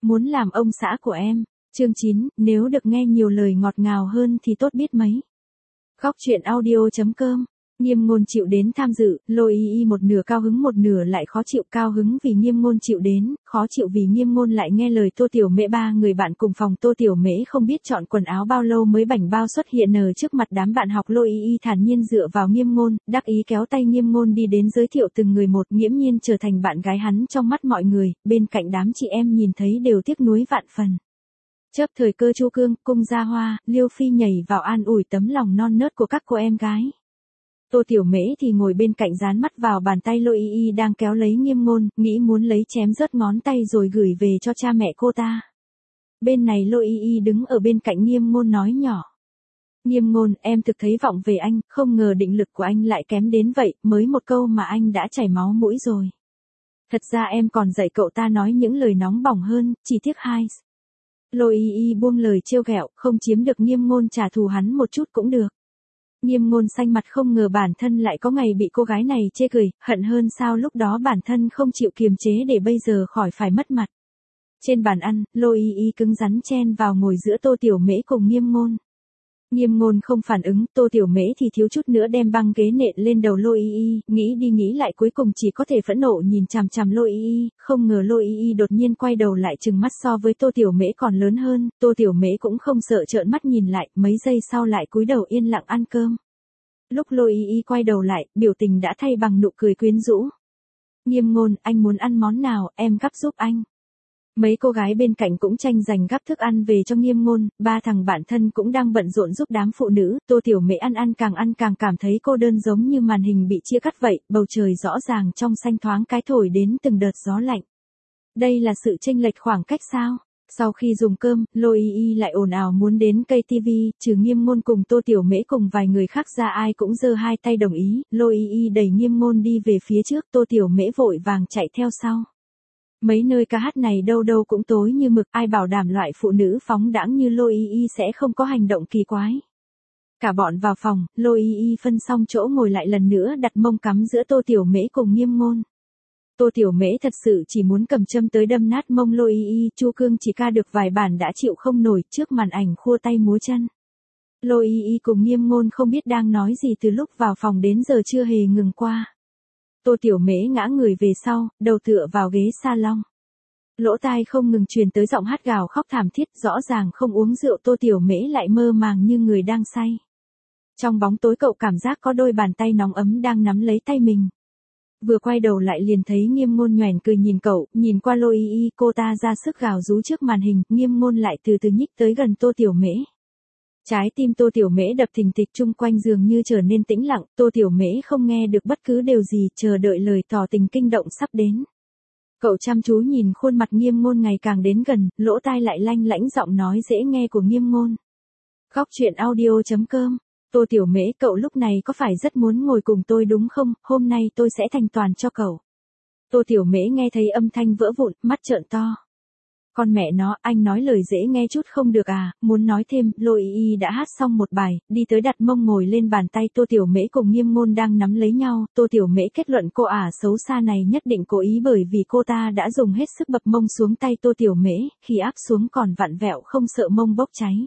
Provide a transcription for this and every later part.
muốn làm ông xã của em. Chương 9, nếu được nghe nhiều lời ngọt ngào hơn thì tốt biết mấy. Góc truyện audio.com. Nghiêm Ngôn chịu đến tham dự, Lôi Y Y một nửa cao hứng một nửa lại khó chịu, cao hứng vì Nghiêm Ngôn chịu đến, khó chịu vì Nghiêm Ngôn lại nghe lời Tô Tiểu Mễ. Ba người bạn cùng phòng Tô Tiểu Mễ không biết chọn quần áo bao lâu mới bảnh bao xuất hiện ở trước mặt đám bạn học. Lôi Y Y thản nhiên dựa vào Nghiêm Ngôn, đắc ý kéo tay Nghiêm Ngôn đi đến giới thiệu từng người một, nghiễm nhiên trở thành bạn gái hắn trong mắt mọi người, bên cạnh đám chị em nhìn thấy đều tiếc nuối vạn phần. Chớp thời cơ Chu Cương, Cung Gia Hoa, Liêu Phi nhảy vào an ủi tấm lòng non nớt của các cô em gái. Tô Tiểu Mễ thì ngồi bên cạnh dán mắt vào bàn tay Lôi Y Y đang kéo lấy Nghiêm Ngôn, nghĩ muốn lấy chém rớt ngón tay rồi gửi về cho cha mẹ cô ta. Bên này Lôi Y Y đứng ở bên cạnh Nghiêm Ngôn nói nhỏ. Nghiêm Ngôn, em thực thấy vọng về anh, không ngờ định lực của anh lại kém đến vậy, mới một câu mà anh đã chảy máu mũi rồi. Thật ra em còn dạy cậu ta nói những lời nóng bỏng hơn, chỉ tiếc hai. Lôi Y Y buông lời trêu ghẹo, không chiếm được Nghiêm Ngôn trả thù hắn một chút cũng được. Nghiêm Ngôn xanh mặt, không ngờ bản thân lại có ngày bị cô gái này chê cười, hận hơn sao lúc đó bản thân không chịu kiềm chế để bây giờ khỏi phải mất mặt. Trên bàn ăn, Lôi Y Y cứng rắn chen vào ngồi giữa Tô Tiểu Mễ cùng Nghiêm Ngôn. Nghiêm Ngôn không phản ứng, Tô Tiểu Mễ thì thiếu chút nữa đem băng ghế nện lên đầu Lôi Y Y, nghĩ đi nghĩ lại cuối cùng chỉ có thể phẫn nộ nhìn chằm chằm Lôi Y Y, không ngờ Lôi Y Y đột nhiên quay đầu lại trừng mắt so với Tô Tiểu Mễ còn lớn hơn, Tô Tiểu Mễ cũng không sợ trợn mắt nhìn lại, mấy giây sau lại cúi đầu yên lặng ăn cơm. Lúc Lôi Y Y quay đầu lại, biểu tình đã thay bằng nụ cười quyến rũ. Nghiêm Ngôn, anh muốn ăn món nào, em gắp giúp anh. Mấy cô gái bên cạnh cũng tranh giành gắp thức ăn về cho Nghiêm Ngôn, ba thằng bạn thân cũng đang bận rộn giúp đám phụ nữ. Tô Tiểu Mễ ăn càng cảm thấy cô đơn, giống như màn hình bị chia cắt vậy, bầu trời rõ ràng trong xanh thoáng cái thổi đến từng đợt gió lạnh. Đây là sự chênh lệch khoảng cách sao? Sau khi dùng cơm, Lôi Y Y lại ồn ào muốn đến cây TV, trừ Nghiêm Ngôn cùng Tô Tiểu Mễ cùng vài người khác ra ai cũng giơ hai tay đồng ý. Lôi Y Y đẩy Nghiêm Ngôn đi về phía trước, Tô Tiểu Mễ vội vàng chạy theo sau. Mấy nơi ca hát này đâu đâu cũng tối như mực, ai bảo đảm loại phụ nữ phóng đãng như Lôi Y Y sẽ không có hành động kỳ quái. Cả bọn vào phòng, Lôi Y Y phân xong chỗ ngồi lại lần nữa đặt mông cắm giữa Tô Tiểu Mễ cùng Nghiêm Ngôn. Tô Tiểu Mễ thật sự chỉ muốn cầm châm tới đâm nát mông Lôi Y Y, Chu Cương chỉ ca được vài bản đã chịu không nổi, trước màn ảnh khua tay múa chân. Lôi Y Y cùng Nghiêm Ngôn không biết đang nói gì từ lúc vào phòng đến giờ chưa hề ngừng qua. Tô Tiểu Mễ ngã người về sau, đầu tựa vào ghế salon. Lỗ tai không ngừng truyền tới giọng hát gào khóc thảm thiết, rõ ràng không uống rượu Tô Tiểu Mễ lại mơ màng như người đang say. Trong bóng tối cậu cảm giác có đôi bàn tay nóng ấm đang nắm lấy tay mình. Vừa quay đầu lại liền thấy Nghiêm Ngôn nhoẻn cười nhìn cậu, nhìn qua Lôi Y Y, cô ta ra sức gào rú trước màn hình, Nghiêm Ngôn lại từ từ nhích tới gần Tô Tiểu Mễ. Trái tim Tô Tiểu Mễ đập thình thịch, chung quanh dường như trở nên tĩnh lặng, Tô Tiểu Mễ không nghe được bất cứ điều gì, chờ đợi lời tỏ tình kinh động sắp đến. Cậu chăm chú nhìn khuôn mặt Nghiêm Ngôn ngày càng đến gần, lỗ tai lại lanh lảnh giọng nói dễ nghe của Nghiêm Ngôn. Góc truyện audio.com. Tô Tiểu Mễ, cậu lúc này có phải rất muốn ngồi cùng tôi đúng không, hôm nay tôi sẽ thành toàn cho cậu. Tô Tiểu Mễ nghe thấy âm thanh vỡ vụn, mắt trợn to. Con mẹ nó, anh nói lời dễ nghe chút không được à, muốn nói thêm. Lôi Y Y đã hát xong một bài, đi tới đặt mông ngồi lên bàn tay Tô Tiểu Mễ cùng Nghiêm Ngôn đang nắm lấy nhau. Tô Tiểu Mễ kết luận cô ả xấu xa này nhất định cố ý, bởi vì cô ta đã dùng hết sức bập mông xuống tay Tô Tiểu Mễ, khi áp xuống còn vặn vẹo không sợ mông bốc cháy.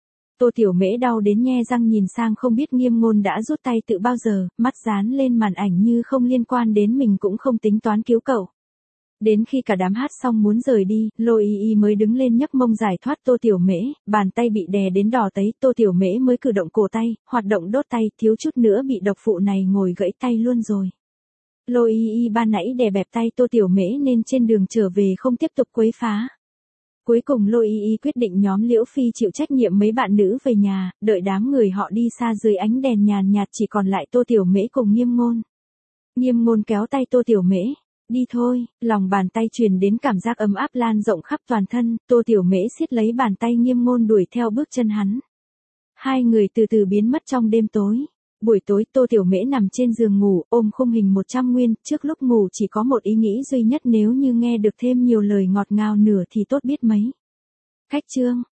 Tô Tiểu Mễ đau đến nhe răng nhìn sang, không biết Nghiêm Ngôn đã rút tay từ bao giờ, mắt dán lên màn ảnh như không liên quan đến mình, cũng không tính toán cứu cậu. Đến khi cả đám hát xong muốn rời đi, Lôi Y Y mới đứng lên nhấc mông giải thoát Tô Tiểu Mễ, bàn tay bị đè đến đỏ tấy, Tô Tiểu Mễ mới cử động cổ tay, hoạt động đốt tay, thiếu chút nữa bị độc phụ này ngồi gãy tay luôn rồi. Lôi Y Y ban nãy đè bẹp tay Tô Tiểu Mễ nên trên đường trở về không tiếp tục quấy phá. Cuối cùng Lôi Y Y quyết định nhóm Liễu Phi chịu trách nhiệm mấy bạn nữ về nhà, đợi đám người họ đi xa dưới ánh đèn nhàn nhạt chỉ còn lại Tô Tiểu Mễ cùng Nghiêm Ngôn. Nghiêm Ngôn kéo tay Tô Tiểu Mễ. Đi thôi, lòng bàn tay truyền đến cảm giác ấm áp lan rộng khắp toàn thân, Tô Tiểu Mễ siết lấy bàn tay Nghiêm Ngôn đuổi theo bước chân hắn. Hai người từ từ biến mất trong đêm tối. Buổi tối Tô Tiểu Mễ nằm trên giường ngủ, ôm khung hình 100 nguyên, trước lúc ngủ chỉ có một ý nghĩ duy nhất, nếu như nghe được thêm nhiều lời ngọt ngào nữa thì tốt biết mấy. Khách chương.